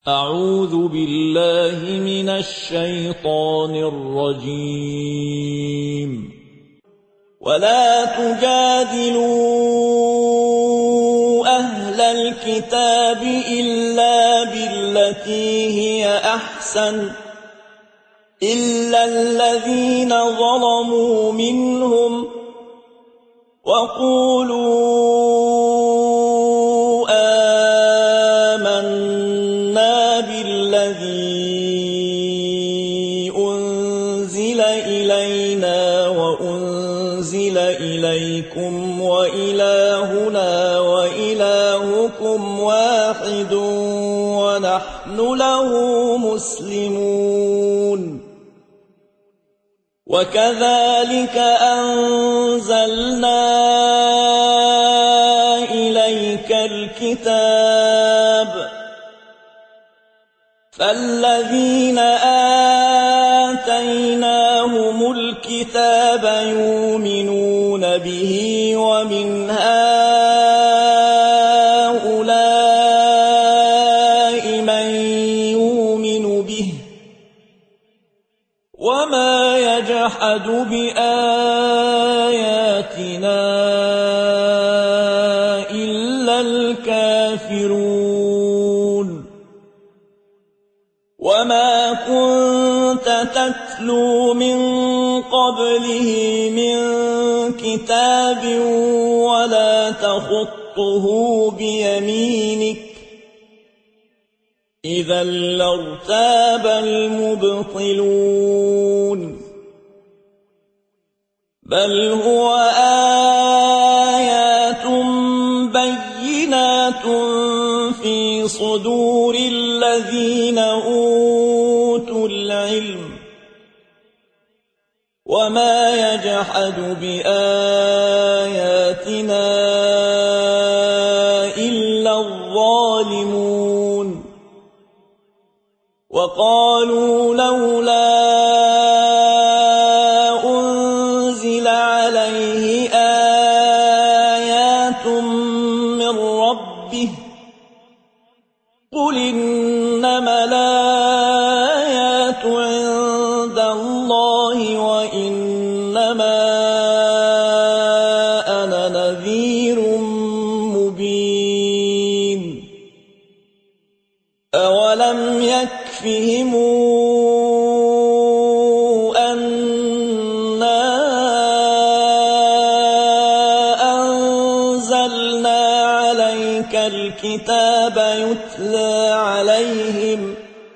أعوذ بالله من الشيطان الرجيم. ولا تجادلوا أهل الكتاب إلا بالتي هي أحسن إلا الذين ظلموا منهم وقولوا آمنا بالذي أنزل إلينا وأنزل إليكم وإلهنا وإلهكم واحد ونحن له مسلمون. وكذلك أنزلنا إليك الكتاب فالذين آتيناهم الكتاب يؤمنون به ومن هؤلاء من يؤمن به وما يجحد بآياتنا إلا الكافرون. وما كنت تتلو من قبله من كتاب ولا تخطه بيمينك إذا لارتاب المبطلون. بل هو آيات بينات في صدور الذين أوتوا العلم وما يجحد بآياتنا إلا الظالمون. وقالوا لولا أنزل عليه آيات من ربه قل إنما الآيات عند الله وإنما أنا نذير مبين. أولم يكفهم أنا أنزلنا عليك الكتاب يتلى عليهم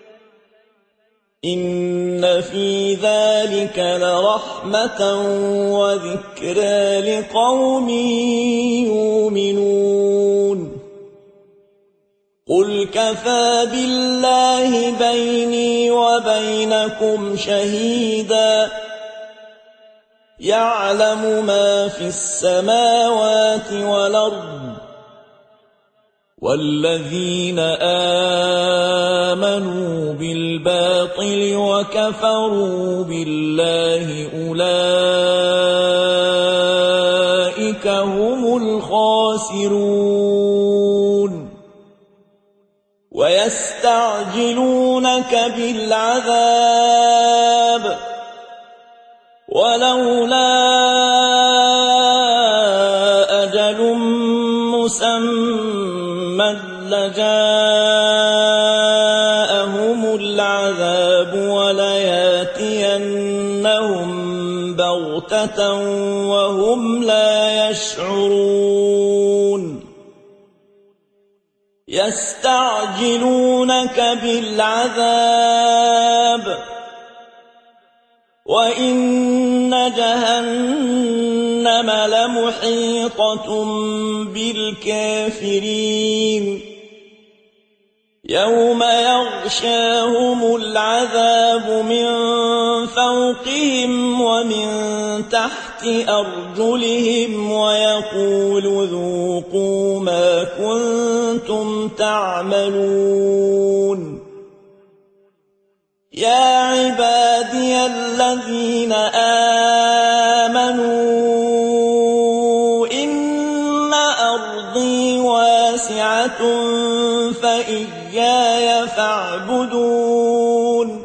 إن في ذلك لرحمة وذكرى لقوم يؤمنون. قل كفى بالله بيني وبينكم شهيدا يعلم ما في السماوات والأرض والذين آمنوا بالباطل وكفروا بالله أولئك هم الخاسرون. ويستعجلونك بالعذاب ولولا أجل مسمى لجاءهم العذاب ولياتينهم بغتة وهم لا يشعرون. يستعجلونك بالعذاب وإن جهنم لمحيطة بالكافرين. يوم يغشاهم العذاب من فوقهم ومن تحت أرجلهم ويقول ذوقوا ما كنتم تعملون. يا عبادي الذين آمنوا إن أرضي واسعة فإياي فاعبدون. تعبدون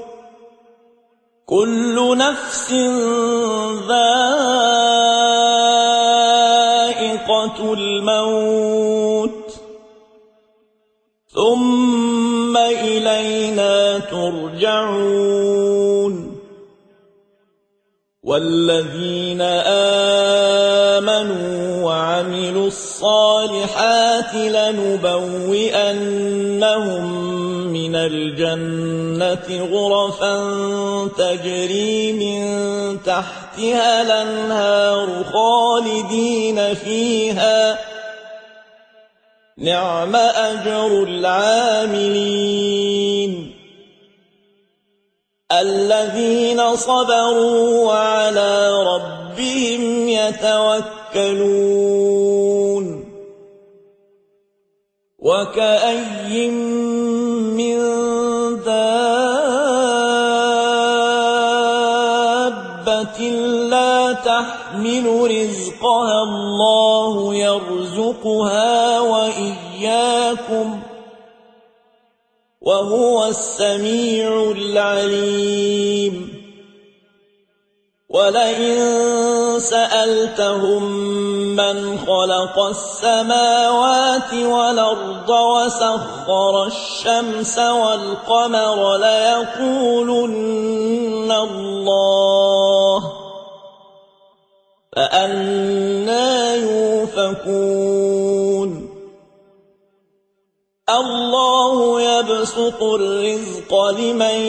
كل نفس ذائقة الموت ثم إلينا ترجعون والذين آمنوا وعملوا الصالحات لنبوئنهم من الجنة غرفا تجري من تحتها الأنهار خالدين فيها نعم أجر العاملين الذين صبروا وعلى ربهم يتوكلون وكأي من دابة لا تحمل رزقها الله يرزقها وإياكم وهو السميع العليم ولئن سألتهم من خلق السماوات والأرض وسخر الشمس والقمر ليقولن الله فأنى يؤفكون الله يبسط الرزق لمن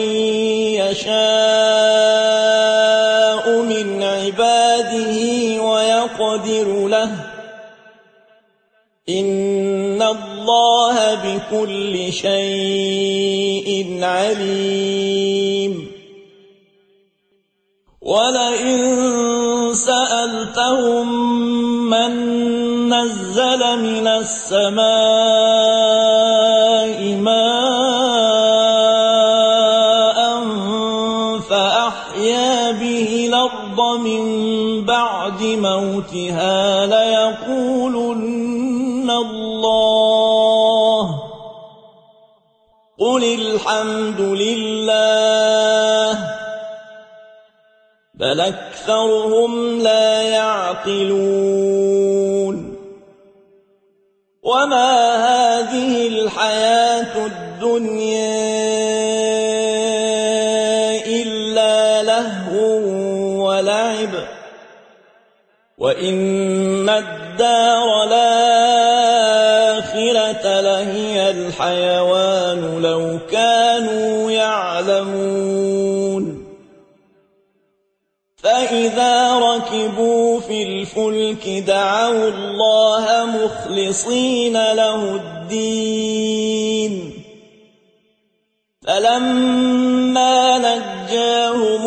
يشاء من عباده ويقدر له إن الله بكل شيء عليم ولئن سألتهم من نزل من السماء ماء فأحيا به الأرض من بعد موتها ليقولن الله قل الحمد لله بل أكثرهم لا يعقلون وما هذه الحياة الدنيا إلا لهو ولعب وإن الدار الآخرة لهي الحيوان لو كانوا يعلمون فإذا ركبوا في الفلك دعوا الله مخلصين له الدين فلما نجاهم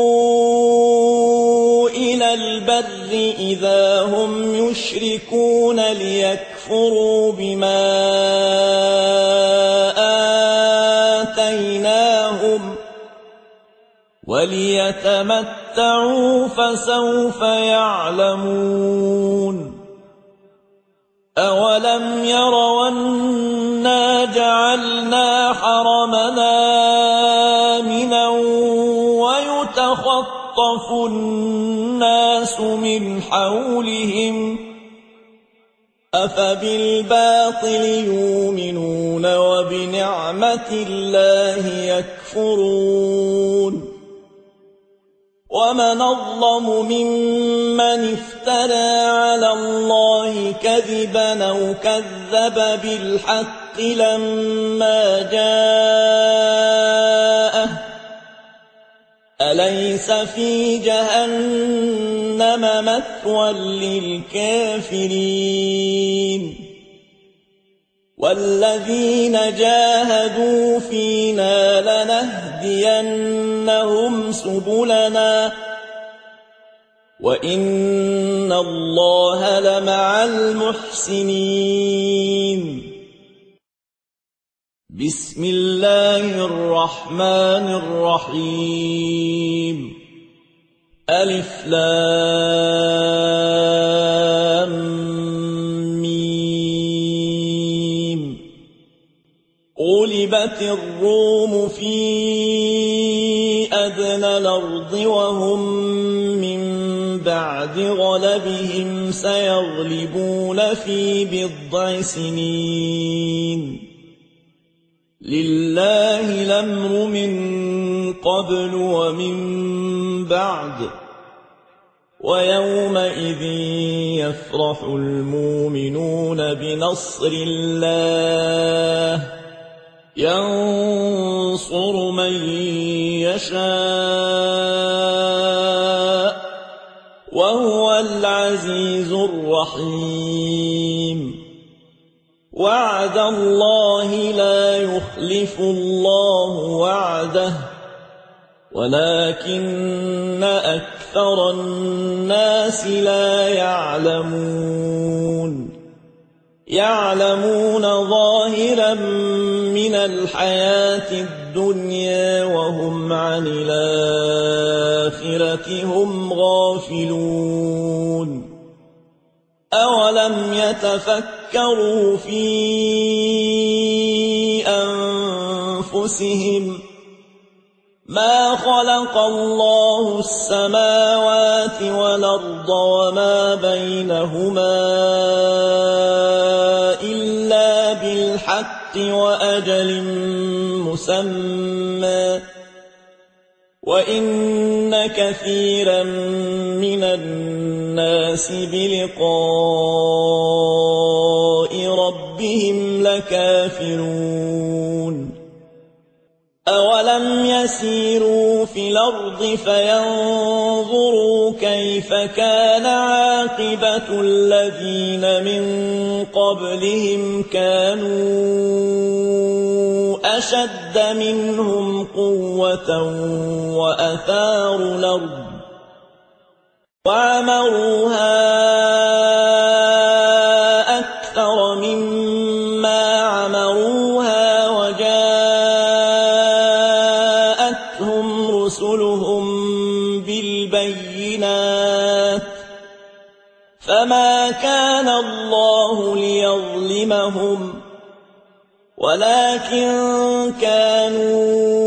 إلى البر إذا هم يشركون ليكفروا بما آتيناهم وليتمتعوا فسوف يعلمون أولم يروا أنا جعلنا حرمنا آمنا ويتخطف الناس من حولهم أفبالباطل يؤمنون وبنعمة الله يكفرون ومن أظلم ممن افترى على الله كذبا أو كذب بالحق لما جاءه أليس في جهنم مثوى للكافرين والذين جاهدوا فينا لنهدينهم سبلنا وإن الله لمع المحسنين بسم الله الرحمن الرحيم ألف لام ميم غلبت غُلِبَتِ الرُّومُ فِي أَدْنَى الْأَرْضِ وَهُم مِّن بَعْدِ غَلَبِهِمْ سَيَغْلِبُونَ فِي بِضْعِ سِنِينَ لِلَّهِ الْأَمْرُ مِن قَبْلُ وَمِن بَعْدُ وَيَوْمَئِذٍ يَفْرَحُ الْمُؤْمِنُونَ بِنَصْرِ اللَّهِ يَنصُرُ مَن يَشَاءُ وَهُوَ الْعَزِيزُ الرَّحِيمُ وَعْدَ اللَّهِ لَا يُخْلِفُ اللَّهُ وَعْدَهُ وَلَكِنَّ أَكْثَرَ النَّاسِ لَا يَعْلَمُونَ ظَاهِرًا مِنَ الْحَيَاةِ الدُّنْيَا وَهُمْ عَنِ الْآخِرَةِ هُمْ غَافِلُونَ أَوَلَمْ يَتَفَكَّرُوا فِي أَنفُسِهِمْ مَا خَلَقَ اللَّهُ السَّمَاوَاتِ وَالْأَرْضَ وَمَا بَيْنَهُمَا إِلَّا بِالْحَقِّ وَأَجَلٍ مُّسَمًّى وَإِنَّ كَثِيرًا مِّنَ النَّاسِ بِلِقَاءِ رَبِّهِمْ لَكَافِرُونَ أَوَلَمْ يَسِيرُوا فِي الْأَرْضِ فَيَنظُرُوا كَيْفَ كَانَ عَاقِبَةُ الَّذِينَ مِن قَبْلِهِمْ كَانُوا أَشَدَّ مِنْهُمْ قُوَّةً وَأَثَارُوا الْأَرْضَ وَعَمَرُوهَا أَكْثَرَ مِمَّا عَمَرُوهَا وَجَاءَتْهُمْ رُسُلُهُم بِالْبَيِّنَاتِ فَمَا كَانَ اللَّهُ لِيَظْلِمَهُمْ وَلَكِن كَانُوا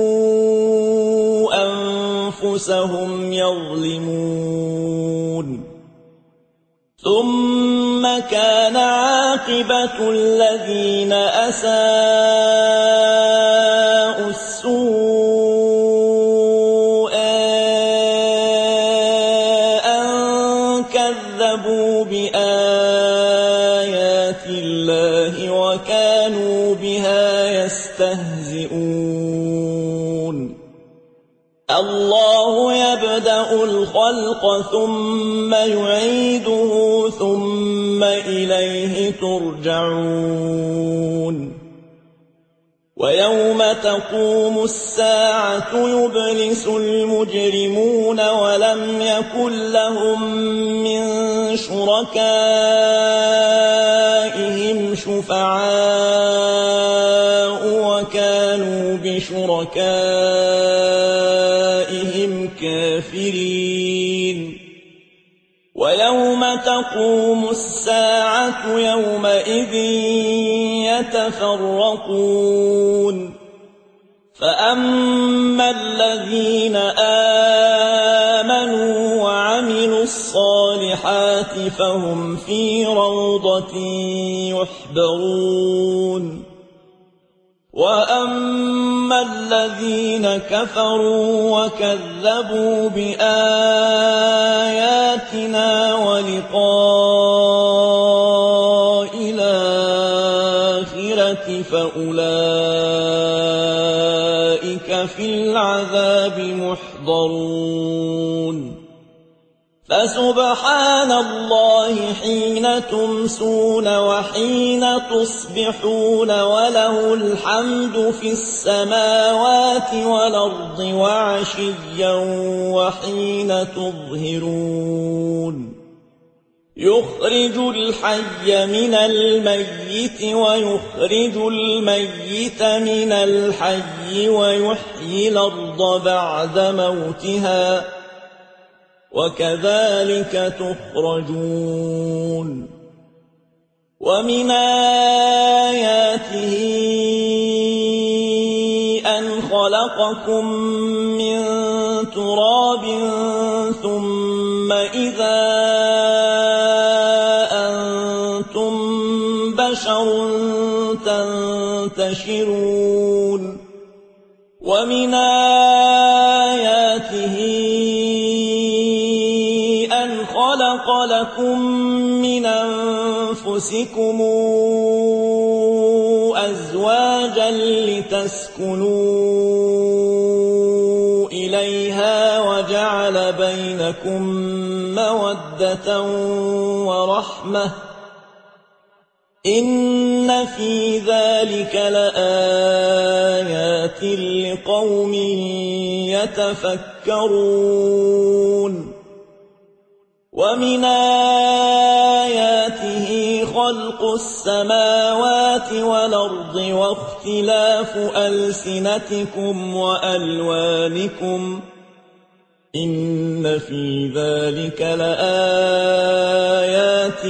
أَنفُسَهُمْ يَظْلِمُونَ ثُمَّ كَانَ عَاقِبَةُ الَّذِينَ أَسَاءُوا السُّوءَ أَن كَذَّبُوا بِآيَاتِ اللَّهِ وَكَانُوا بِهَا يَسْتَهْزِئُونَ اللَّهُ يَبْدَأُ الْخَلْقَ ثُمَّ يُعِيدُهُ ثُمَّ إِلَيْهِ تُرْجَعُونَ وَيَوْمَ تَقُومُ السَّاعَةُ يُبْلِسُ الْمُجْرِمُونَ وَلَمْ يَكُنْ لَهُم مِّن شُرَكَائِهِمْ شُفَعَاءُ وَكَانُوا بِشُرَكَائِهِمْ كَافِرِينَ وَيَوْمَ تَقُومُ السَّاعَةُ يَوْمَئِذٍ يَتَفَرَّقُونَ فَأَمَّا الَّذِينَ آمَنُوا وَعَمِلُوا الصَّالِحَاتِ فَهُمْ فِي رَوْضَةٍ يُحْبَرُونَ وَأَمَّا الَّذِينَ كَفَرُوا وَكَذَّبُوا بِآيَاتِنَا وَلِقَاءِ الْآخِرَةِ فَأُولَئِكَ فِي الْعَذَابِ مُحْضَرُونَ فَسُبْحَانَ اللَّهِ حِينَ تُمْسُونَ وَحِينَ تُصْبِحُونَ وَلَهُ الْحَمْدُ فِي السَّمَاوَاتِ وَالْأَرْضِ وَعَشِيًّا وَحِينَ تُظْهِرُونَ يُخْرِجُ الْحَيَّ مِنَ الْمَيِّتِ وَيُخْرِجُ الْمَيِّتَ مِنَ الْحَيِّ وَيُحْيِي الْأَرْضَ بَعْدَ مَوْتِهَا وَكَذَلِكَ تُخْرَجُونَ وَمِنْ آيَاتِهِ خلقكم من تراب ثم إذا أنتم بشر تنتشرون ومن آياته أن خلق لكم من أنفسكم أزواجا لتسكنوا إليها وجعل بينكم مودة ورحمة إن في ذلك لآيات لقوم يتفكرون ومن آياته خلق السماوات والأرض واختلاف ألسنتكم وألوانكم إن في ذلك لآيات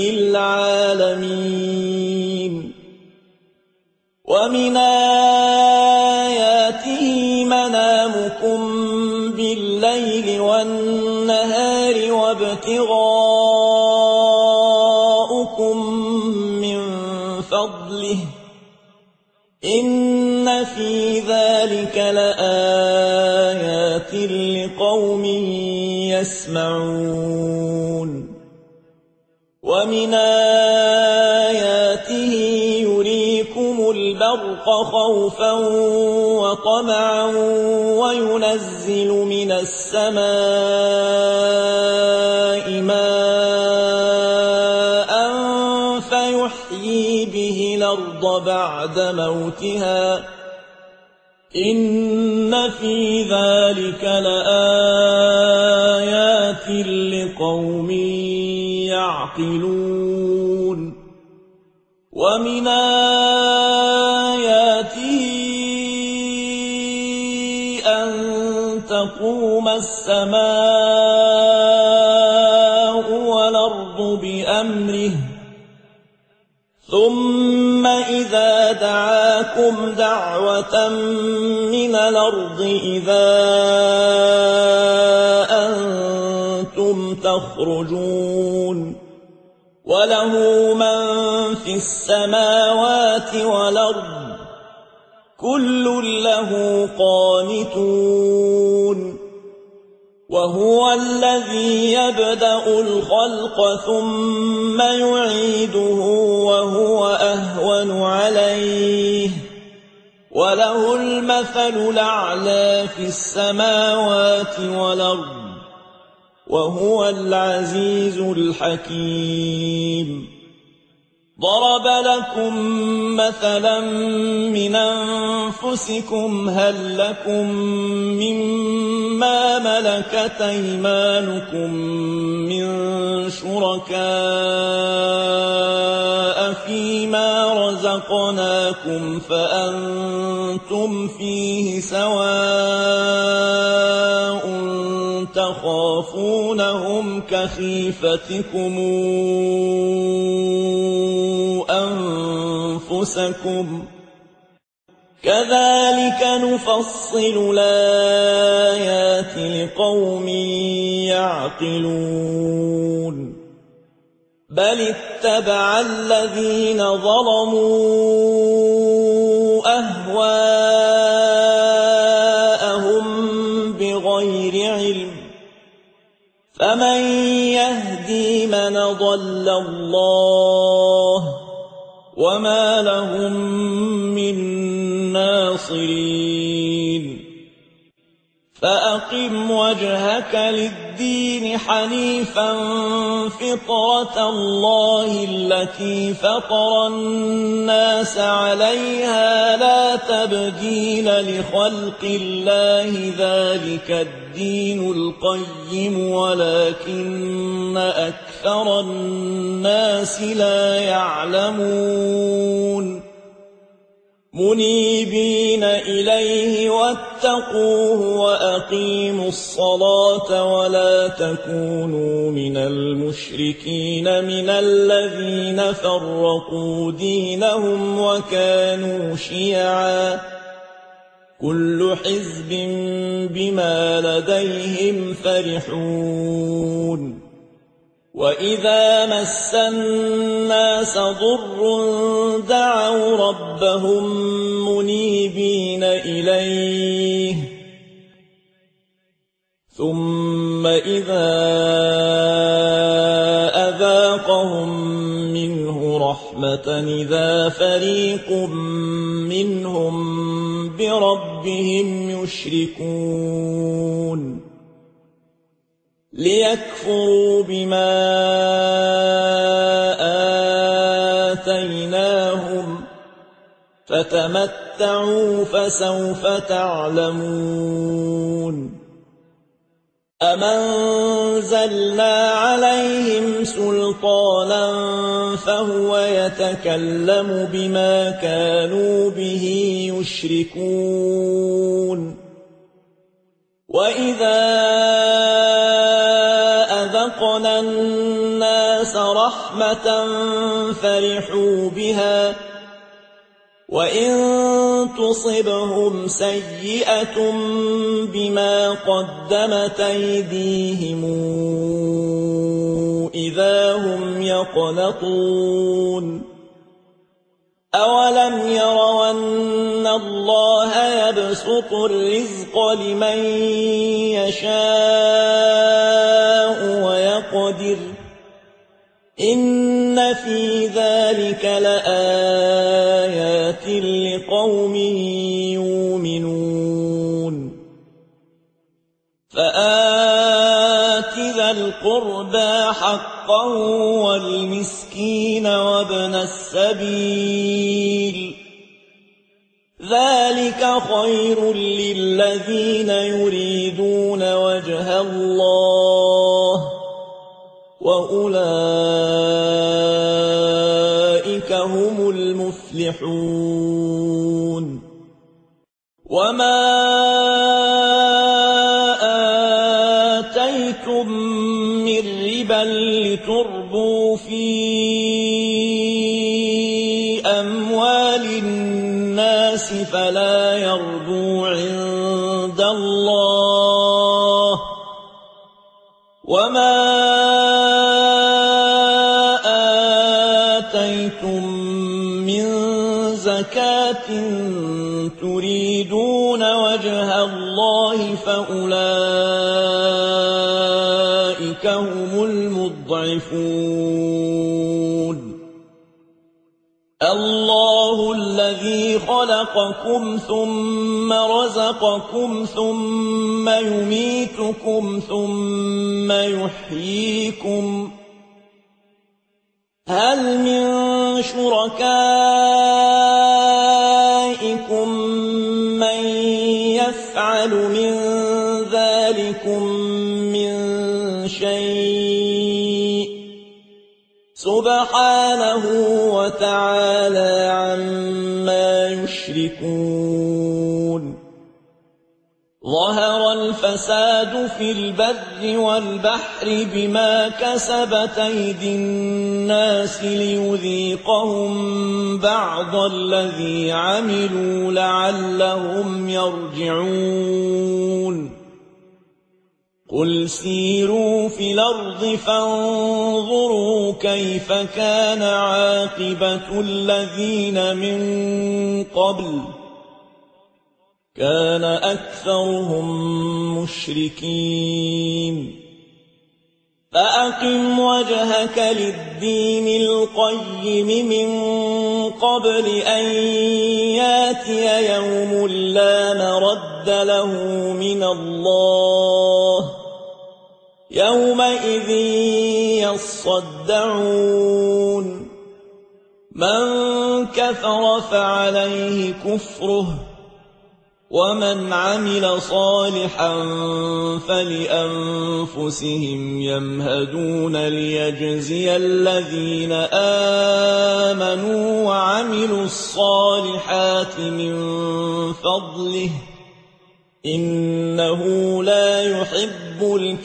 للعالمين ومن آياته منامكم بالليل والنهار وابتغاؤكم من فضله إن في ذلك لآيات لقوم يسمعون ومن آياته يريكم البرق خوفا وطمعا وينزل من السماء ماء فيحيي به الأرض بعد موتها إن في ذلك لآيات لقوم يعقلون ومن آياته أن تقوم السماء والأرض بأمره ثم إذا دعاكم دعوة من الأرض إذا أنتم تخرجون وله من في السماوات والأرض كل له قانتون وهو الذي يبدأ الخلق ثم يعيده وهو أهون عليه وله المثل الأعلى في السماوات والأرض وهو العزيز الحكيم ضرب لكم مثلا من أنفسكم هل لكم مما ملكت أيمانكم من شركاء فيما رزقناكم فأنتم فيه سواء تخافونهم كخيفتكم أنفسكم كذلك نفصل الآيات لقوم يعقلون بل اتبع الذين ظلموا أهواءهم بغير علم فمن يهدي من ضل الله وما لهم من ناصرين فأقم وجهك للدين حنيفا فطرة الله التي فطر الناس عليها لا تبديل لخلق الله ذلك الدين القيم ولكن أكثر الناس لا يعلمون منيبين إليه واتقوه وأقيموا الصلاة ولا تكونوا من المشركين من الذين فرقوا دينهم وكانوا شيعا كل حزب بما لديهم فرحون وإذا مس الناس ضر دعوا ربهم منيبين إليه ثم إذا أذاقهم منه رحمة إذا فريق منهم بربهم يشركون ليكفروا بما آتيناهم فتمتعوا فسوف تعلمون أم أنزلنا عليهم سلطانا فهو يتكلم بما كانوا به يشركون وإذا أذقنا الناس رحمة فرحوا بها وإن تصبهم سيئة بما قدمت أيديهم إذا هم يقنطون أولم يروا أن الله يبسط الرزق لمن يشاء ويقدر إن في ذلك لآيات لقوم يؤمنون فآت ذا القربى حقا والمسكين وابن السبيل ذلك خير للذين يريدون وجه الله وأولئك هم المفلحون وما آتيتم من ربا لتربوا في أموال الناس فلا يربو عند الله وما آتيتم من زكاة تريدون وجه الله فأولئك هم المضعفون الله الذي خلقكم ثم رزقكم ثم يميتكم ثم يحييكم هل من شركائكم من يفعل من ذلكم من شيء سبحانه وتعالى عما يشركون ظهر الفساد في البر والبحر بما كسبت أيدي الناس ليذيقهم بعض الذي عملوا لعلهم يرجعون قل سيروا في الأرض فانظروا كيف كان عاقبة الذين من قبل كان أكثرهم مشركين فأقم وجهك للدين القيم من قبل أن ياتي يوم لا مرد له من الله يومئذ يصدعون من كفر فعليه كفره ومن عمل صالحا فلأنفسهم يمهدون ليجزي الذين آمنوا وعملوا الصالحات من فضله إنه لا يحب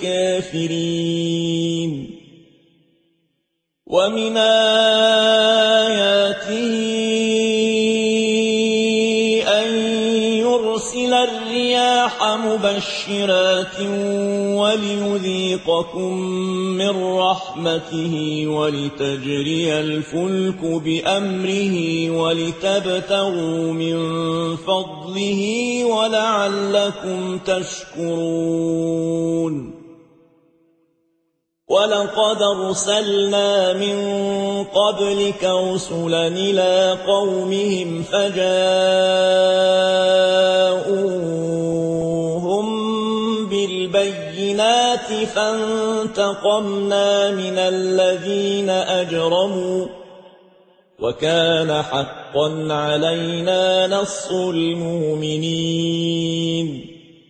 الكافرين ومن آياته أن يرسل الرياح مبشرات وليذيقكم من رحمته ولتجري الفلك بأمره ولتبتغوا من فضله ولعلكم تشكرون ولقد أرسلنا من قبلك رسلا إلى قومهم فجاءوهم بالبينات فانتقمنا من الذين أجرموا وكان حقا علينا نصر المؤمنين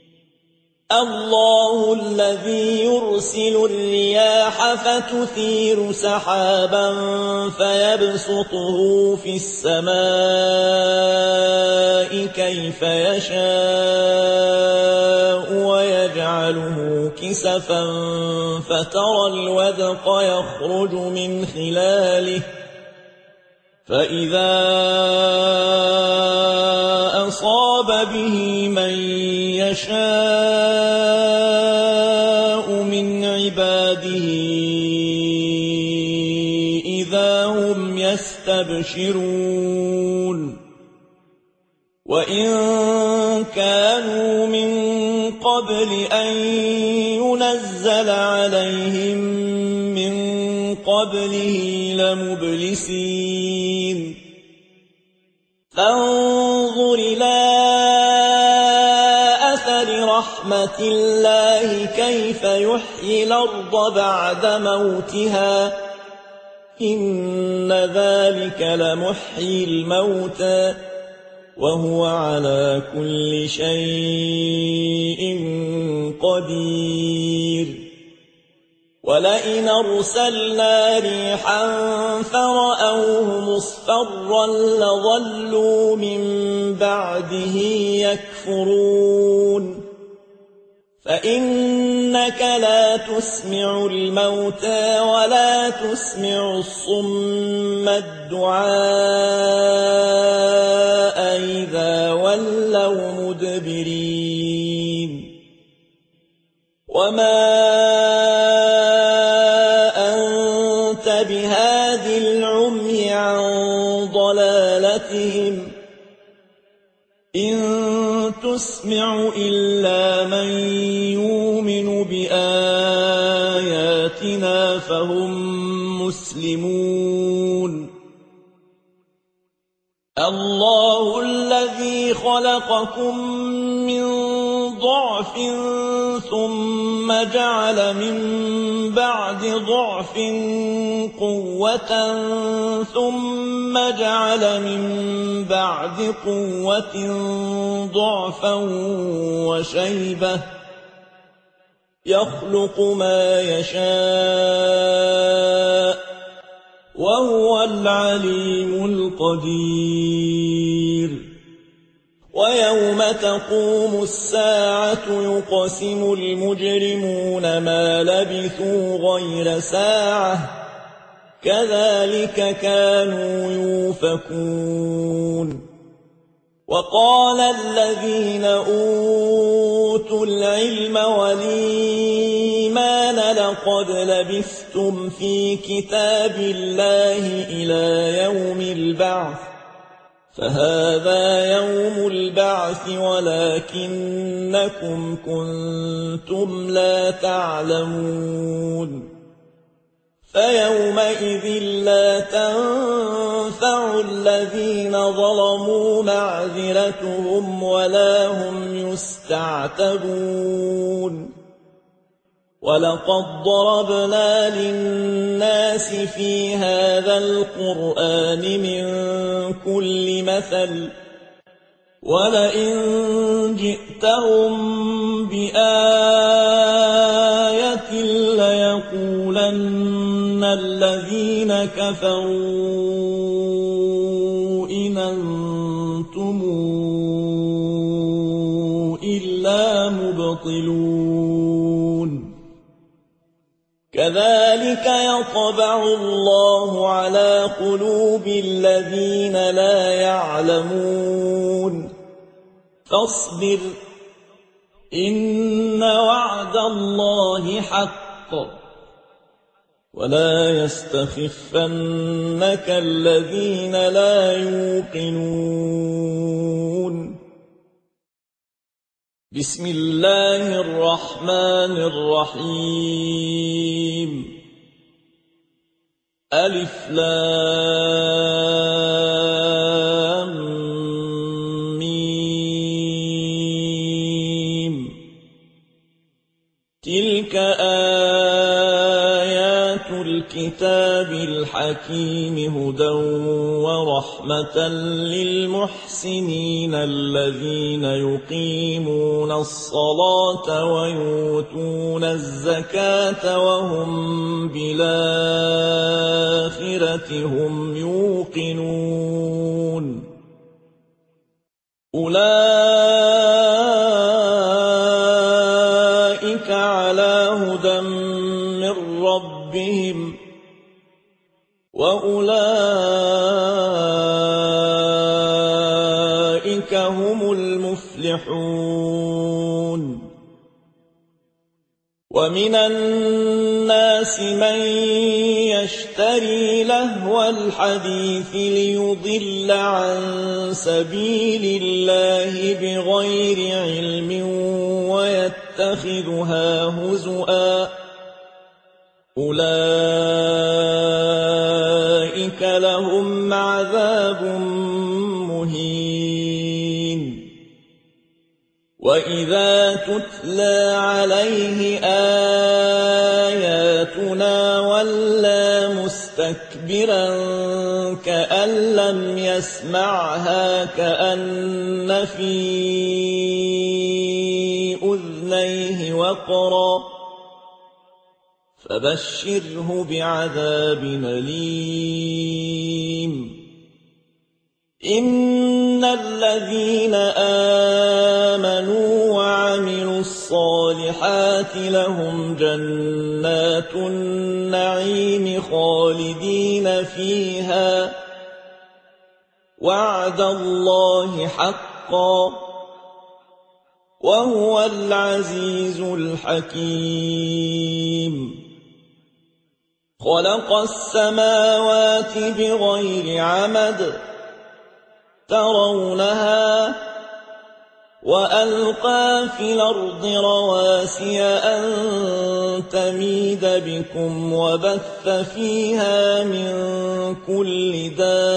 الله الذي يرسل الرياح فتثير سحابا فيبسطه في السماء كيف يشاء ويجعله كسفا فترى الودق يخرج من خلاله فإذا أصاب به من يشاء من عباده إذا هم يستبشرون وإن كانوا من قبل أن ينزل عليهم من قبله لمبلسين فانظر إلى أثر رحمة الله كيف يحيي الأرض بعد موتها إن ذلك لمحيي الموتى وهو على كل شيء قدير ولئن أرسلنا ريحا فرأوه مصفرا لظلوا من بعده يكفرون فإنك لا تسمع الموتى ولا تسمع الصم الدعاء إذا ولوا مدبرين وما بهاد العمي عن ضلالتهم إن تسمع إلا من يؤمن بآياتنا فهم مسلمون الله الذي خلقكم من ضعف ثم جعل من بعد ضعف قوة ثم جعل من بعد قوة ضعفا وشيبة يخلق ما يشاء وهو العليم القدير ويوم تقوم الساعة يقسم المجرمون ما لبثوا غير ساعة كذلك كانوا يؤفكون وقال الذين أوتوا العلم والإيمان لقد لبثتم في كتاب الله إلى يوم البعث فهذا يوم البعث ولكنكم كنتم لا تعلمون فيومئذ لا تنفع الذين ظلموا معذرتهم ولا هم يستعتبون ولقد ضربنا للناس في هذا القرآن من كل مثل ولئن جئتهم بآية ليقولن الذين كفروا إن أنتم إلا مبطلون كذلك يطبع الله على قلوب الذين لا يعلمون فاصبر إن وعد الله حق ولا يستخفنك الذين لا يوقنون بسم الله الرحمن الرحيم ألف لام ميم تلك آيات الكتاب الحكيم هدى ورحمة للمحسنين الذين يقيمون الصلاة ويؤتون الزكاة وهم بالآخرة هم يوقنون أولئك على هدى من ربهم وأولئك هم المفلحون ومن الناس من يشتري لهو الحديث ليضل عن سبيل الله بغير علم ويتخذها هزؤا أولئك لهم عذاب مهين وإذا تتلى عليه آياتنا ولى مستكبرا كأن لم يسمعها كأن في أذنيه وقرا فبشره بعذاب أليم إن الذين آمنوا وعملوا الصالحات لهم جنات النعيم خالدين فيها وعد الله حقا وهو العزيز الحكيم خلق السماوات بغير عمد ترونها وألقى في الأرض رواسي أن تميد بكم وبث فيها من كل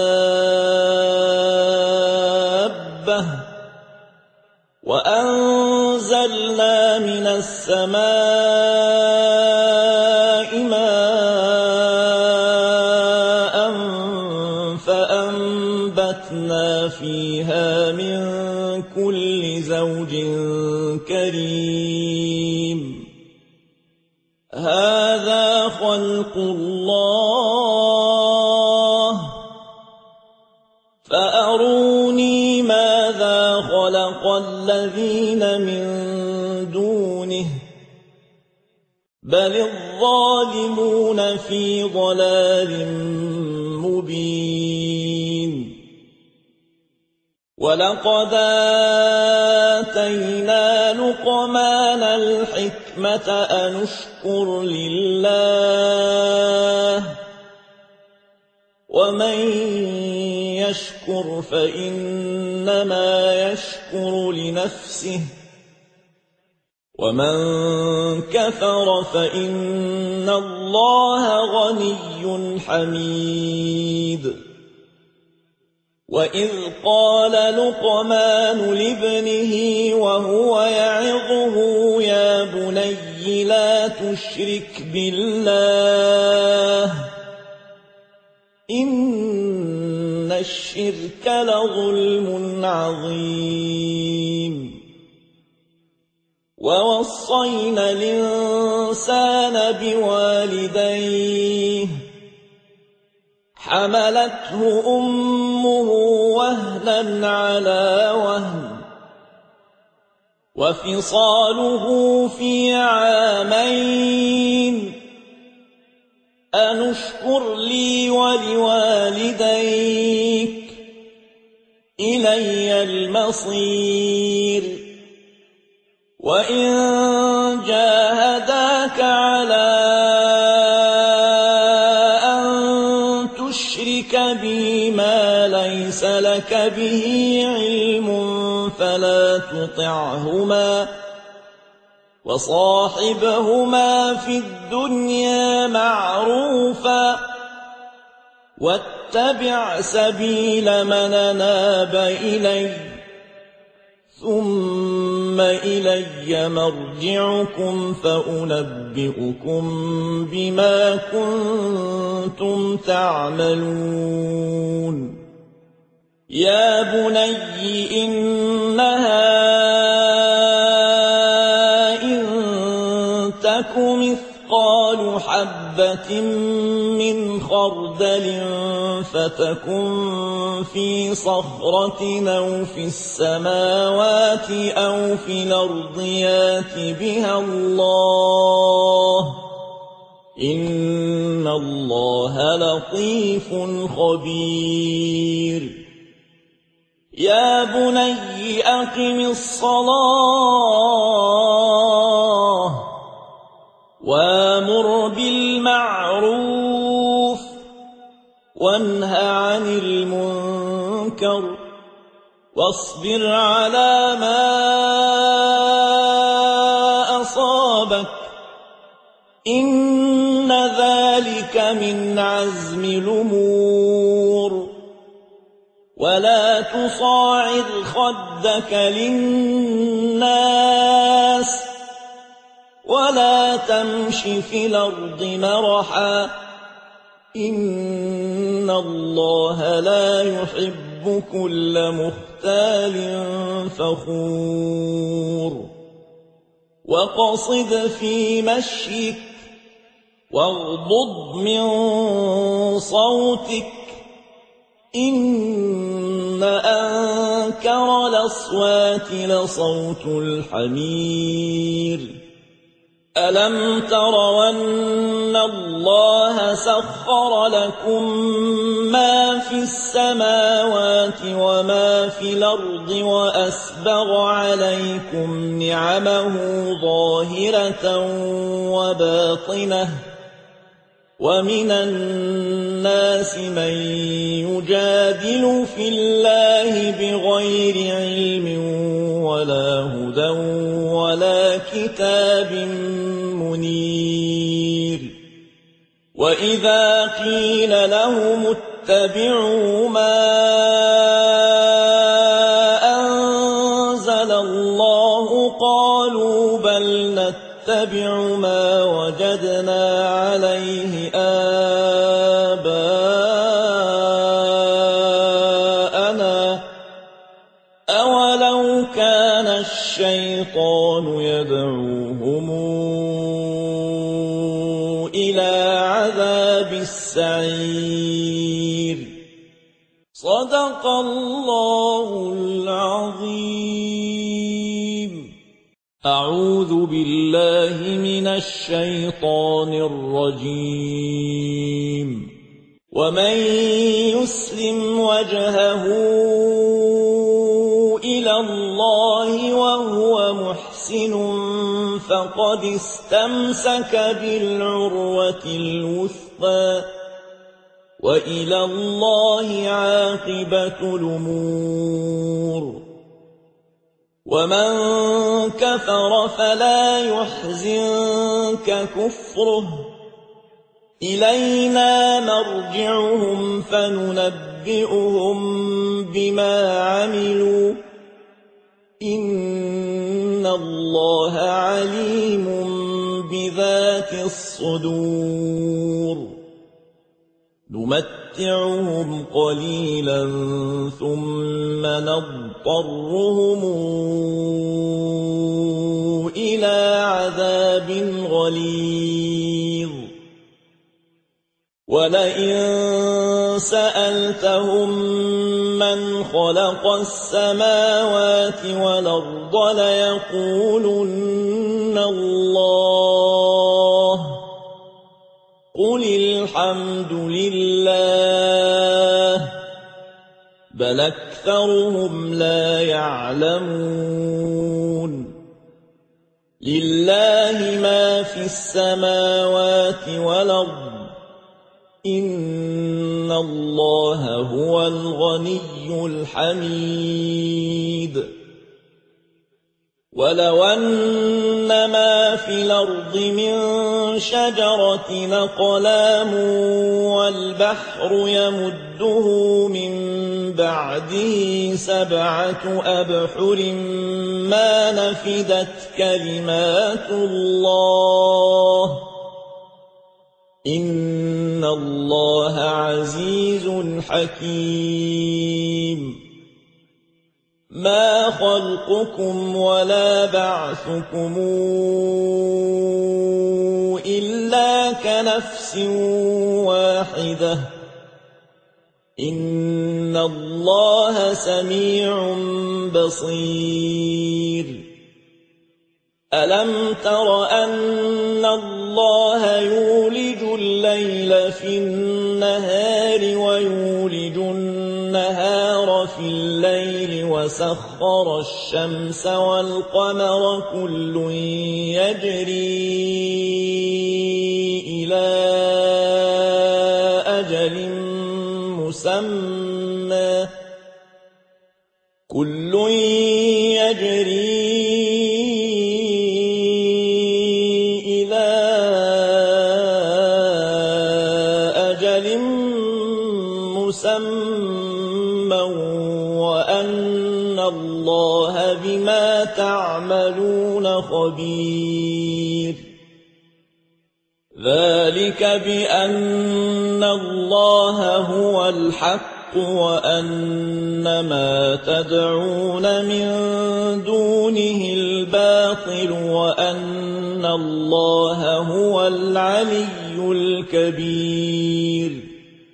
دابة وأنزلنا من السماء ماء فأنبتنا فيها من كل زوج كريم هذا خلق الله فأروني ماذا خلق الذين من دونه بل الظالمون في ضلال مبين ولقد آتينا لقمان الحكمة أن اشكر لله ومن يشكر فإنما يشكر لنفسه ومن كفر فإن الله غني حميد وإذ قال لقمان لابنه وهو يعظه يا بني لا تشرك بالله إن الشرك لظلم عظيم ووصينا الإنسان بوالديه حملته أمه وهنا على وهن وفصاله في عامين أن اشكر لي ولوالديك إلي المصير وإن جاهداك على أن تشرك بي ما ليس لك به علم فلا تطعهما وصاحبهما في الدنيا معروفا واتبع سبيل من أناب إلي ثم إلي مرجعكم فأنبئكم بما كنتم تعملون يا بني إنها إن تك مثقال حبة من خردل فتكن في صخرة أو في السماوات أو في الأرض يات بها الله إن الله لطيف خبير يا بني أقم الصلاة وامر بالمعروف وانه عن المنكر واصبر على ما أصابك إن ذلك من عزم الأمور ولا تصاعر خدك للناس ولا تمش في الأرض مرحا إن الله لا يحب كل مختال فخور وقصد في مشيك واغضض من صوتك إن أنكر الأصوات لصوت الحمير ألم تروا أن الله سخر لكم ما في السماوات وما في الأرض وأسبغ عليكم نعمه ظاهرة وباطنة ومن الناس من يجادل في الله بغير علم ولا هدى ولا كتاب منير وإذا قيل لهم اتبعوا ما أنزل الله قالوا بل نتبع ما وجدنا عليه آباءنا أولو كان الشيطان يدعوهم إلى عذاب السعير صدق الله العظيم أعوذ بالله من الشيطان الرجيم ومن يسلم وجهه إلى الله وهو محسن فقد استمسك بالعروة الوثقى وإلى الله عاقبة الأمور ومن كفر فلا يحزنك كفره إلينا مرجعهم فننبئهم بما عملوا إن الله عليم بذات الصدور نمتعهم قليلا ثم نضطرهم إلى عذاب غليظ ولئن سألتهم من خلق السماوات والأرض ليقولن الله قل الحمد لله بل أكثرهم لا يعلمون لله ما في السماوات والأرض إن الله هو الغني الحميد ولو أن ما في الأرض من شجرة أقلام والبحر يمده من بعده 7 أبحر ما نفدت كلمات الله إن الله عزيز حكيم ما خلقكم ولا بعثكم إلا كنفس واحدة إن الله سميع بصير ألم تر أن الله يولج الليل في النهار ويولج النهار في الليل وسخر الشمس والقمر كل يجري إلى أجل مسمى كل يجري مسمى وأن الله بما تعملون خبير ذلك بأن الله هو الحق وأن ما تدعون من دونه الباطل وأن الله هو العلي الكبير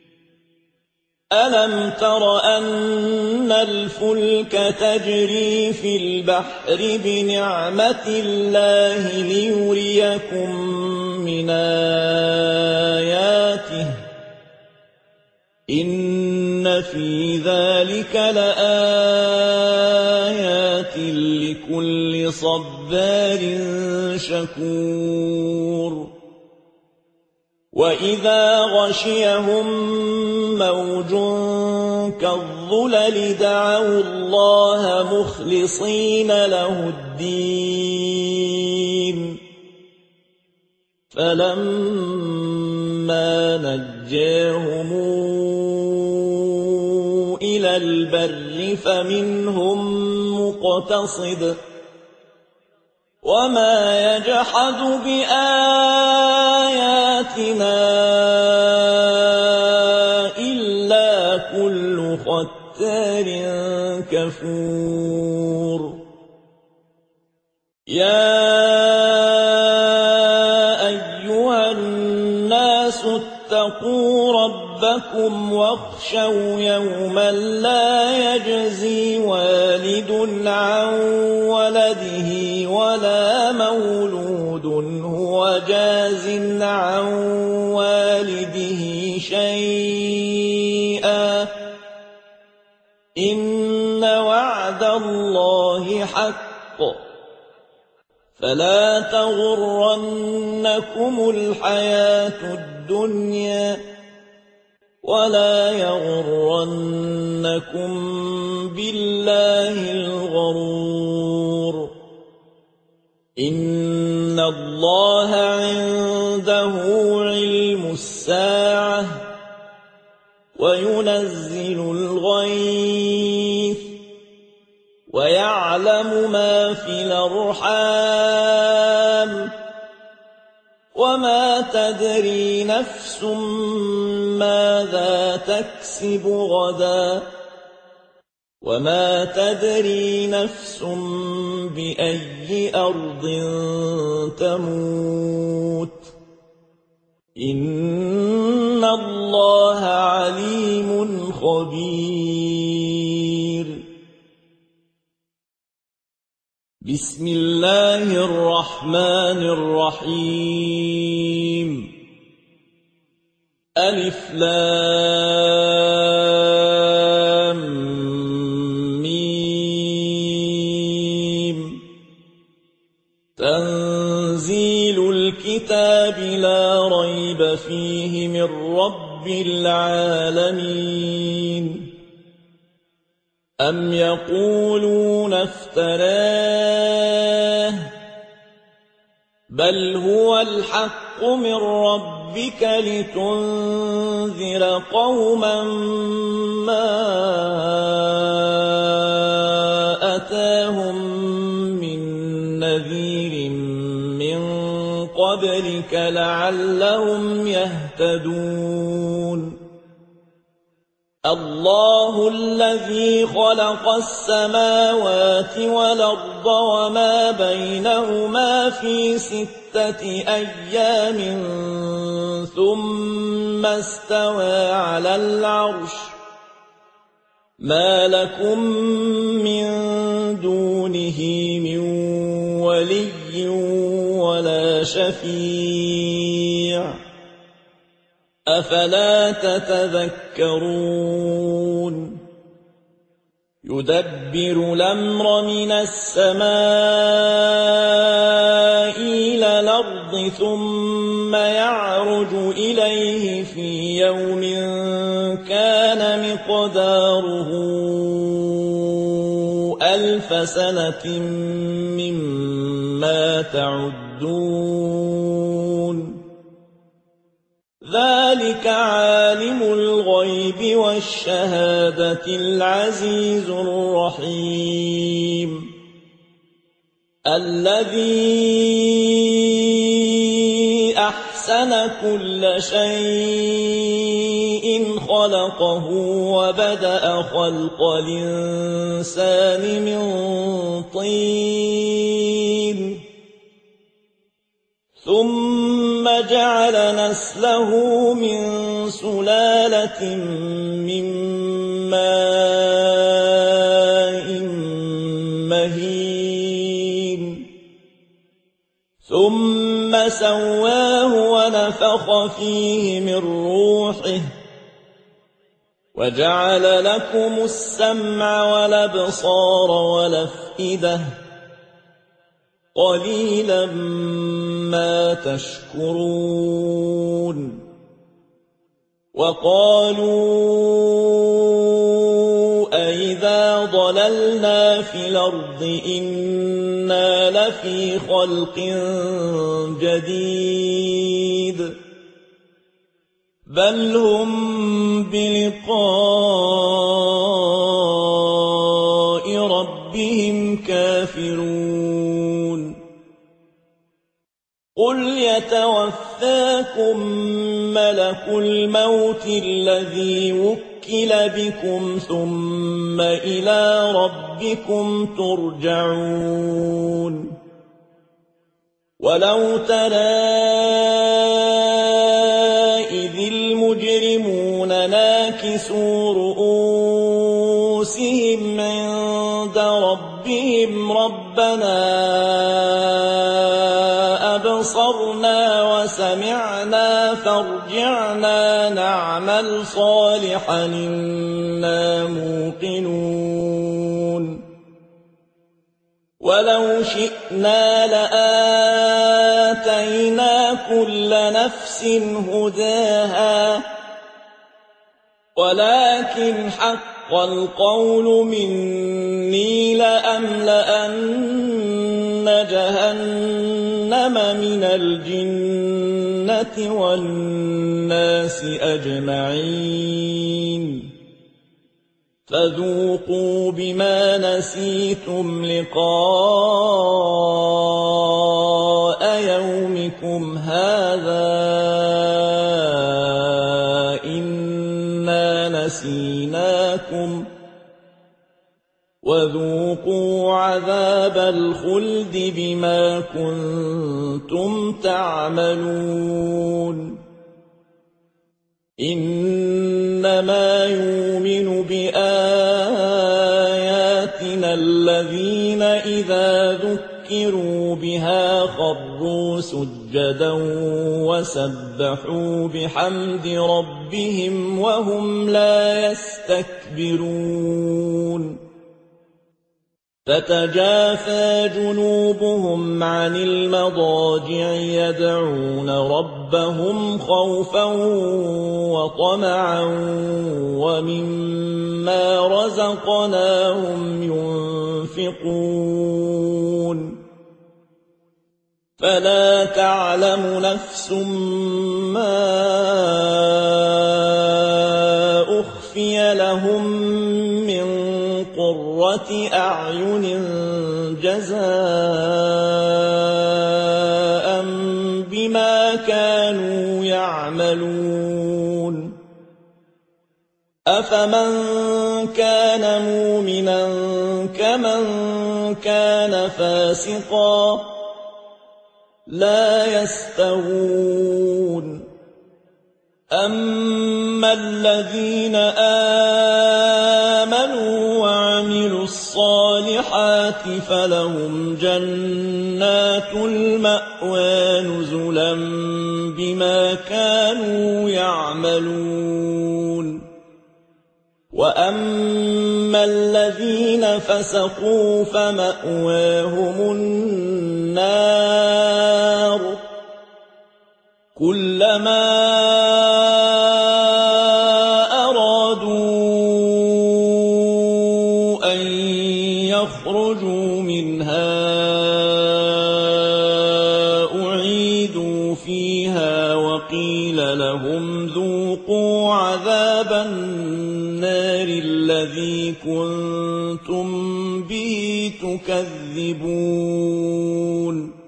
ألم تر أن الفلك تجري في البحر بنعمة الله ليريكم من آياته إن في ذلك لآيات لكل صبار شكور وإذا غشيهم موج كالظلل دعوا الله مخلصين له الدين فلما نجاهم إلى البر فمنهم مقتصد وما يجحد بآياتنا إلا كل ختار كفور يا أيها الناس اتقوا ربكم واخشوا يوما لا يجزي والد عن ولده ولا مولود هو جاز عن والده شيئا إن وعد الله حق فلا تغرنكم الحياة الدنيا ولا يغرنكم بالله الغرور إن الله عنده علم الساعة وينزل الغيث ويعلم ما في الأرحام وما تدري نفس ماذا تكسب غدا وما تدري نفس بأي أرض تموت إن الله عليم خبير بسم الله الرحمن الرحيم ألف لام ميم تنزيل الكتاب لا ريب فيه من رب العالمين. أم يقولون افتراه بل هو الحق من ربك لتنذر قوما ما أتاهم من نذير من قبلك لعلهم يهتدون. الله الذي خلق السماوات والأرض وما بينهما في 6 أيام ثم استوى على العرش ما لكم من دونه من ولي ولا شفيع أفلا تتذكرون. يدبر الأمر من السماء إلى الأرض ثم يعرج إليه في يوم كان مقداره 1000 سنة مما تعدون. ذلك عالم الغيب والشهادة العزيز الرحيم. الذي أحسن كل شيء خلقه وبدأ خلق الإنسان من طين ثم جعل نسله من سلالة من ماء مهين ثم سواه ونفخ فيه من روحه وجعل لكم السمع والأبصار والأفئدة قليلا ما تشكرون. وقالوا أئذا ضللنا في الأرض إنا لفي خلق جديد بل هم بلقاء ربهم كافرون. قل يتوفاكم ملك الموت الذي وكل بكم ثم إلى ربكم ترجعون. ولو ترى إذ المجرمون ناكسوا رؤوسهم عند ربهم ربنا أبصرنا وسمعنا فارجعنا نعمل صالحا إنا موقنون. ولو شئنا لآتينا كل نفس هداها ولكن حق القول مني لأملأن جهنم من الجنة والناس أجمعين فذوقوا بما نسيتم لقاء يومكم هذا إنا نسيناكم وذوقوا عذاب الخلد بما كنتم تعملون. إنما يؤمن بآياتنا الذين إذا ذكروا بها خروا سجدا وسبحوا بحمد ربهم وهم لا يستكبرون. تتجافى جنوبهم عن المضاجع يدعون ربهم خوفا وطمعا ومما رزقناهم ينفقون فلا تعلم نفس ما أخفي لهم من قرة أعين جزاء بما كانوا يعملون أفمن كان مؤمنا كمن كان فاسقا لا يستوون أما الذين آمنوا وعملوا الصالحات فلهم جنات المأوى نزلا بما كانوا يعملون وأما الذين فسقوا فمأواهم النار كلما أرادوا أن يخرجوا منها أعيدوا فيها وقيل لهم ذوقوا عذاب النار الذي كنتم به تكذبون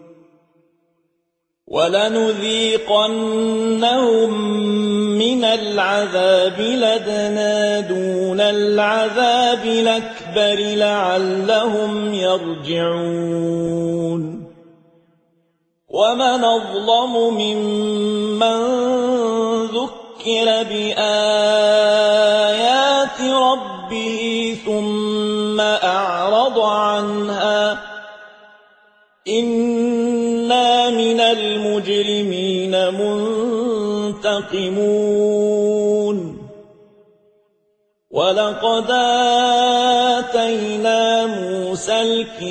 ولنذيقنهم من العذاب الأدنى دون العذاب الأكبر لعلهم يرجعون ومن أظلم ممن ذكر بآيات ربه ثم أعرض عنها إنا من المجرمين منتقمون ولقد آتينا موسى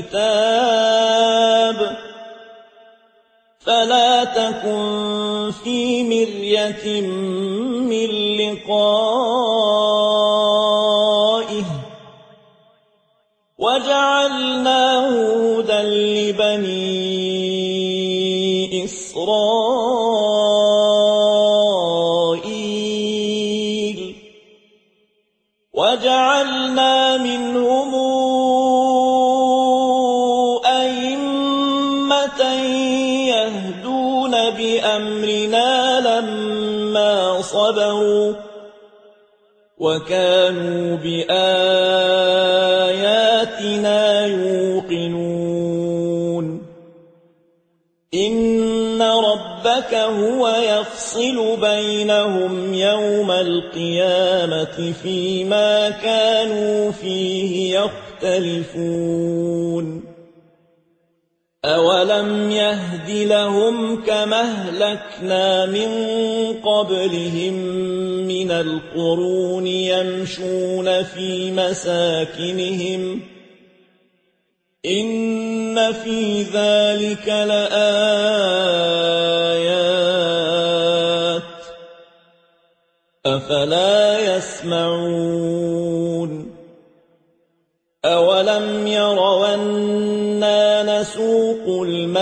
الكتاب فلا تكن في مرية من لقائه وجعلناه هدى لبني إسرائيل وجعلنا منهم أئمة يهدون بأمرنا لما صبروا وكانوا بآياتنا يوقنون إن ربك هو يفصل بينهم يوم القيامة فيما كانوا فيه يختلفون أولم يهد لهم كما أهلكنا من قبلهم من القرون يمشون في مساكنهم إن في ذلك لآيات أفلا يسمعون أولم يروا أنا نسوق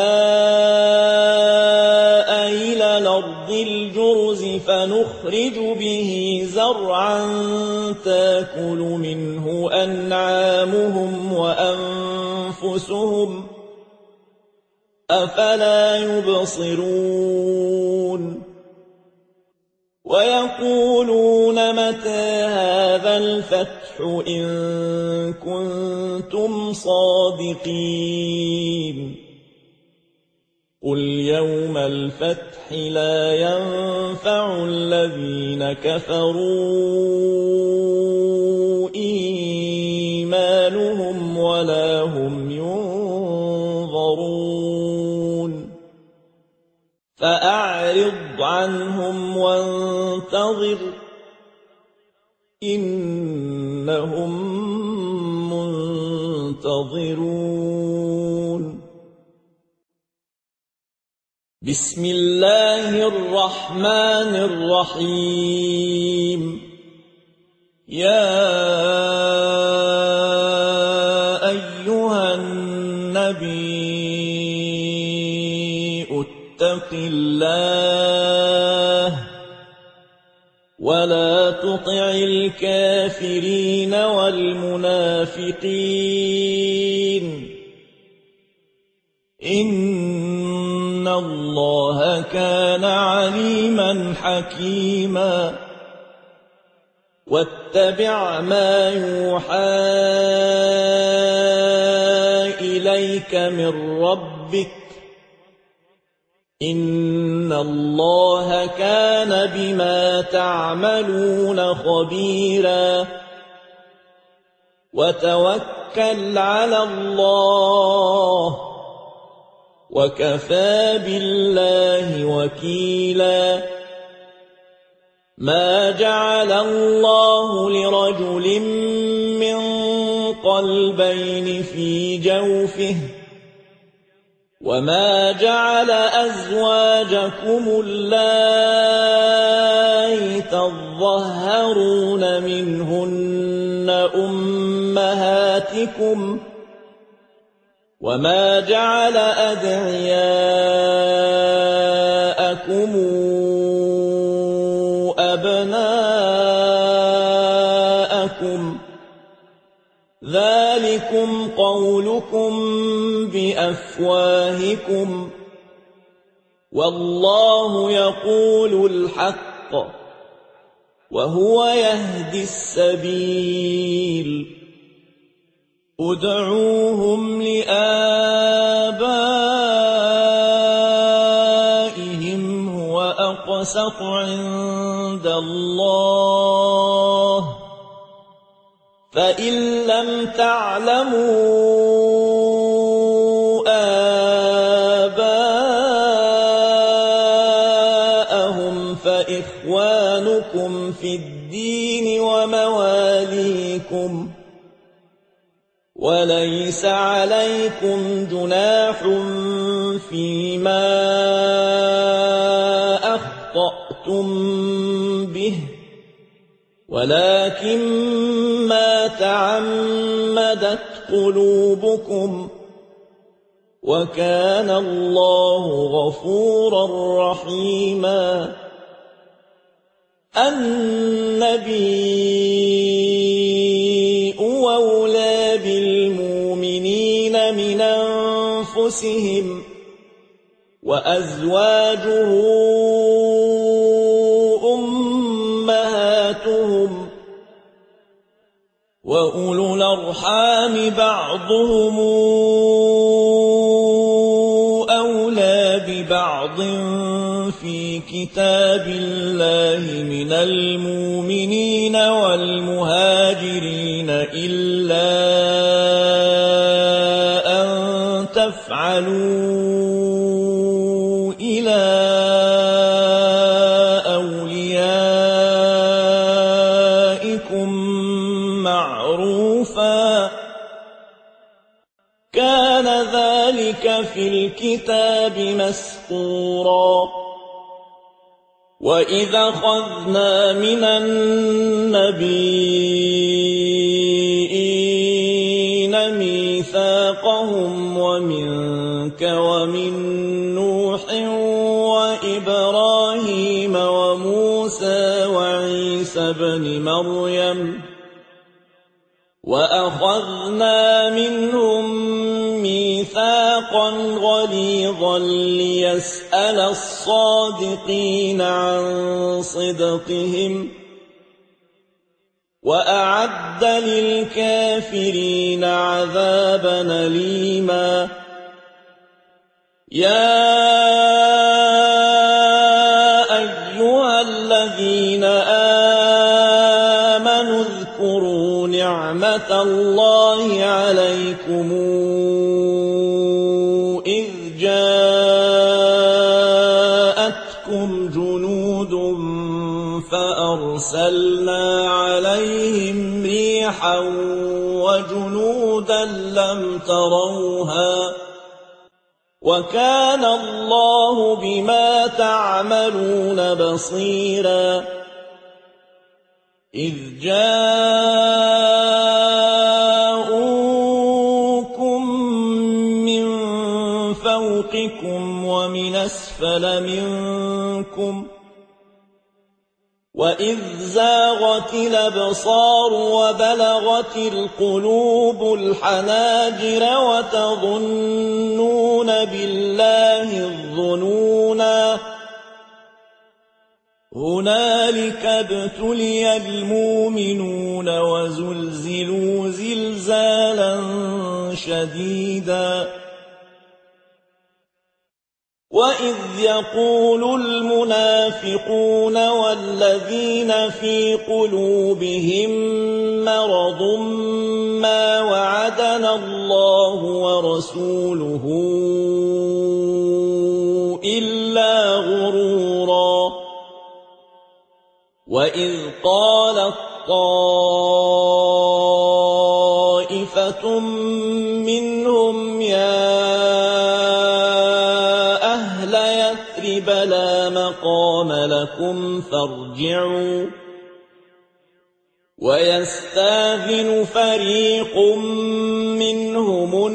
الماء إلى الأرض الجرز فنخرج به زرعا تاكل منه أنعامهم وأنفسهم أفلا يبصرون ويقولون متى هذا الفتح إن كنتم صادقين قل يوم الفتح لا ينفع الذين كفروا إيمانهم ولا هم ينظرون فأعرض عنهم وانتظر إنهم منتظرون منتظرون بسم الله الرحمن الرحيم يا أيها النبي اتق الله ولا تطع الكافرين والمنافقين إن الله كان عليما حكيما واتبع ما يوحى إليك من ربك إن الله كان بما تعملون خبيرا وتوكل على الله وكفى بالله وكيلا ما جعل الله لرجل من قلبين في جوفه وما جعل أزواجكم اللائي تظهرون منهن أمهاتكم وما جعل أدعياءكم أبناءكم ذلكم قولكم بأفواهكم والله يقول الحق وهو يهدي السبيل ادعوهم لآبائهم هو أقسط عند الله فإن لم تعلموا آباءهم فإخوانكم في الدين ومواليكم وليس عليكم جناح فيما أخطأتم به ولكن ما تعمدت قلوبكم وكان الله غفورا رحيما النبي أولى بالمؤمنين من أنفسهم وأزواجه أمهاتهم وأولو الأرحام بعضهم أولى ببعض في كتاب الله من المؤمنين والمهاجرين إلا أن تفعلوا إلى أوليائكم معروفا كان ذلك في الكتاب مسطورا وإذا أخذنا من النبيين ميثاقهم ومنك ومن نوح وإبراهيم وموسى وعيسى بن مريم وأخذنا منهم ميثاقا غليظا ليسأل الصادقين عن صدقهم وأعد للكافرين عذابا أليما يا أيها الذين آمنوا اذكروا نعمة الله عليكم إذ جاءتكم جنود فأرسلنا عليهم ريحا وجنودا لم لم تروها وكان الله بما تعملون بصيرا إذ جاءوكم من فوقكم ومن أسفل منكم وإذ زاغت الأبصار وبلغت القلوب الحناجر وتظنون بالله الظنونا هنالك ابتلي المؤمنون وزلزلوا زلزالا شديدا وإذ يقول المنافقون والذين في قلوبهم مرض ما وعدنا الله ورسوله إلا غرورا وإذ قالت طائفة منهم يا لا مقام لكم فارجعوا ويستاذن فريق منهم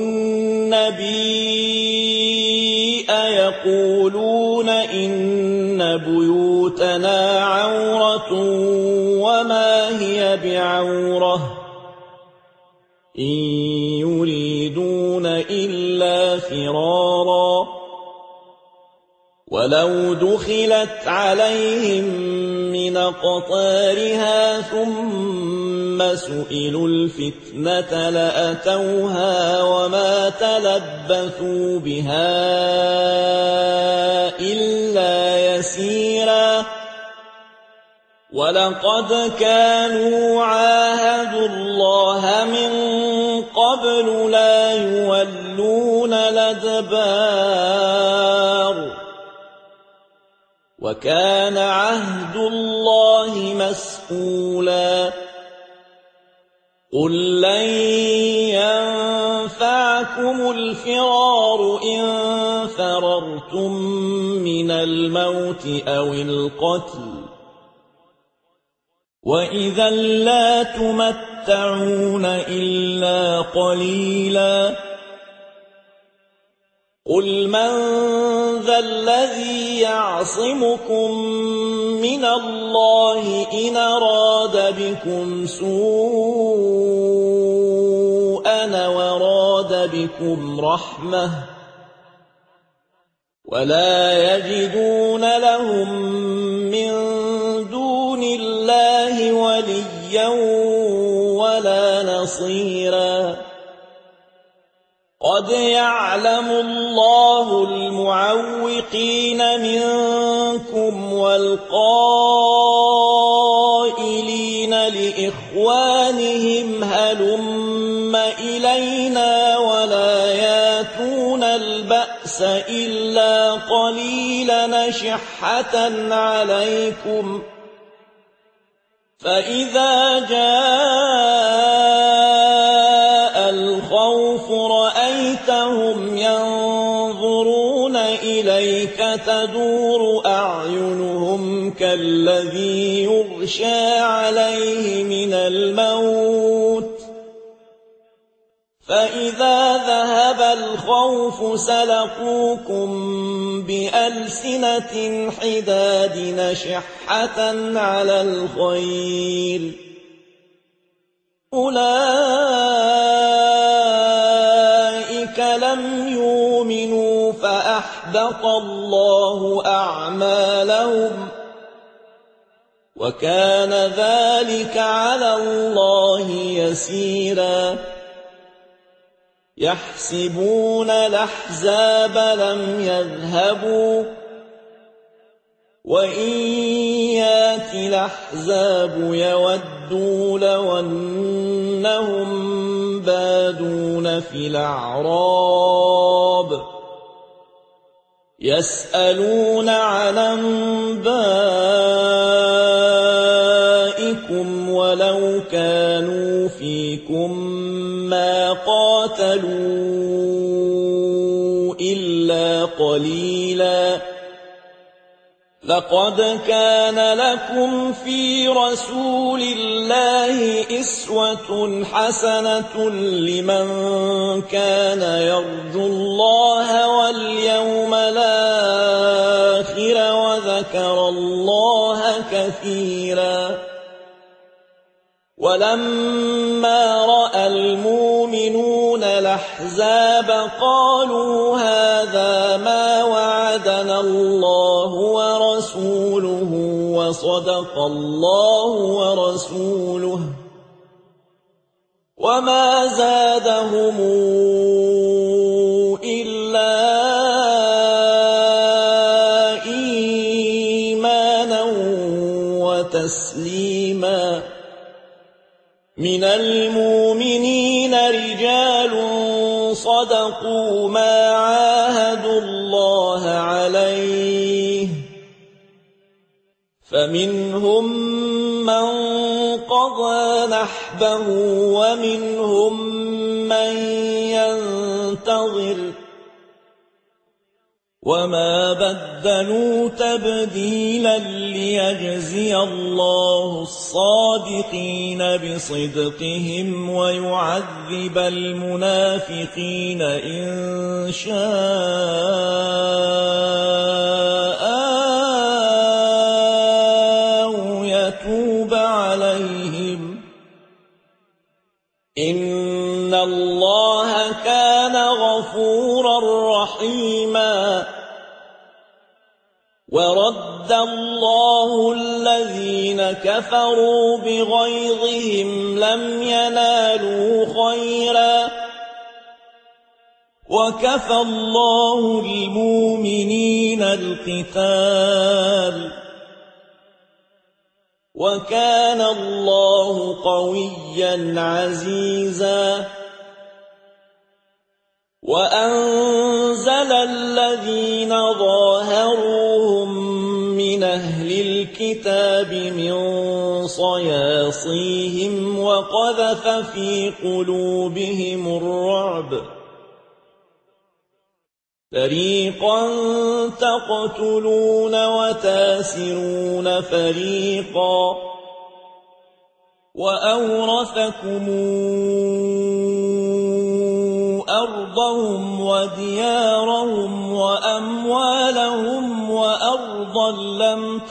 النبي يقولون إن بيوتنا عورة وما هي بعورة إن يريدون إلا فرارا ولو دخلت عليهم من أقطارها ثم سئلوا الفتنة لأتوها وما تلبثوا بها إلا يسيرا ولقد كانوا عاهدوا الله من قبل لا يولون الأدبار وكان عهد الله مسئولا قل لن ينفعكم الفرار إن فررتم من الموت أو القتل وإذا لا تمتعون إلا قليلا قل من ذا الذي يعصمكم من الله إن أراد بكم سوءا وراد بكم رحمة ولا يجدون لهم من دون الله وليا ولا نصيرا قد يعلم الله المعوقين منكم والقائلين لإخوانهم هلم إلينا ولا ياتون البأس إلا قليلا نشحة عليكم فإذا جاء الخوف رأيتهم ينظرون إليك تدور أعينهم كالذي يغشى عليه من الموت فإذا ذهب الخوف سلقوكم بألسنة حداد نشحة على الخير أولئك لم يؤمنوا فأحبط الله أعمالهم وكان ذلك على الله يسيرا يحسبون الأحزاب لم يذهبوا وإن يات الأحزاب يودوا لو أنهم بادون في الأعراب يسألون عن أنبائكم ولو كانوا فيكم ما قاتلوا ينالوا إلا قليلا لقد كان لكم في رسول الله أسوة حسنة لمن كان يرجو الله واليوم الآخر وذكر الله كثيرا ولما رأى المؤمنون الأحزاب قالوا هذا ما وعدنا الله ورسوله وصدق الله ورسوله وما زادهم إلا إيمانا وتسليما من المؤمنين رجال صدقوا ما عاهدوا الله عليه فمنهم من قضى نحبه ومنهم من ينتظر وما بدلوا تبديلا ليجزي الله الصادقين بصدقهم ويعذب المنافقين إن شاء أو يتوب عليهم إن الله كان غفورا رحيما ورد الله الذين كفروا بغيظهم لم ينالوا خيرا وكفى الله المؤمنين القتال وكان الله قويا عزيزا وأنزل الذين ظاهروهم من أهل الكتاب من صياصيهم وقذف في قلوبهم الرعب فريقا تقتلون وتاسرون فريقا وأورثكم أرضهم وديارهم وأموالهم وأرضا لم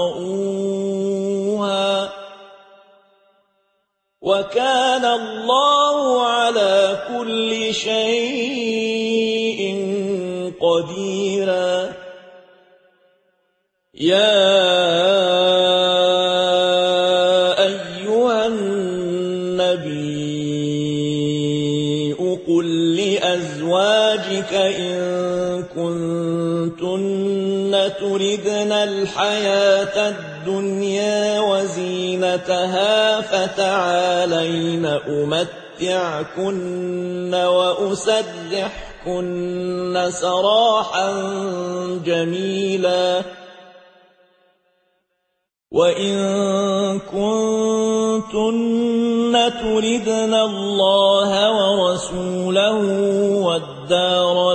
تطئوها وكان الله على كل شيء قديرا يا أيها النبي قل لأزواجك إن كنتن تردن الحياة الدنيا وزينتها فتعالين أمتعكن وأسرحكن سراحا جميلا وإن كنتن تردن الله ورسوله والدار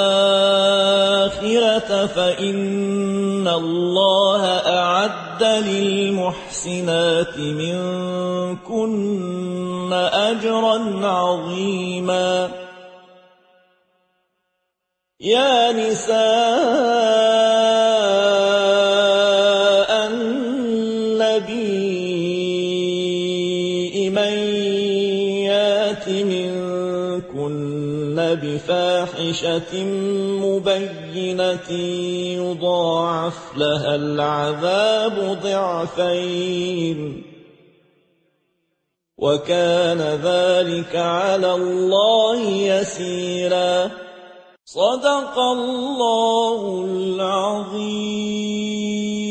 الآخرة فإن الله أعد للمحسنات منكن أجرا عظيما يا نساء النبي من يات منكن بفاحشة مبينة يضاعف لها العذاب ضعفين وكان ذلك على الله يسيرا صدق الله العظيم.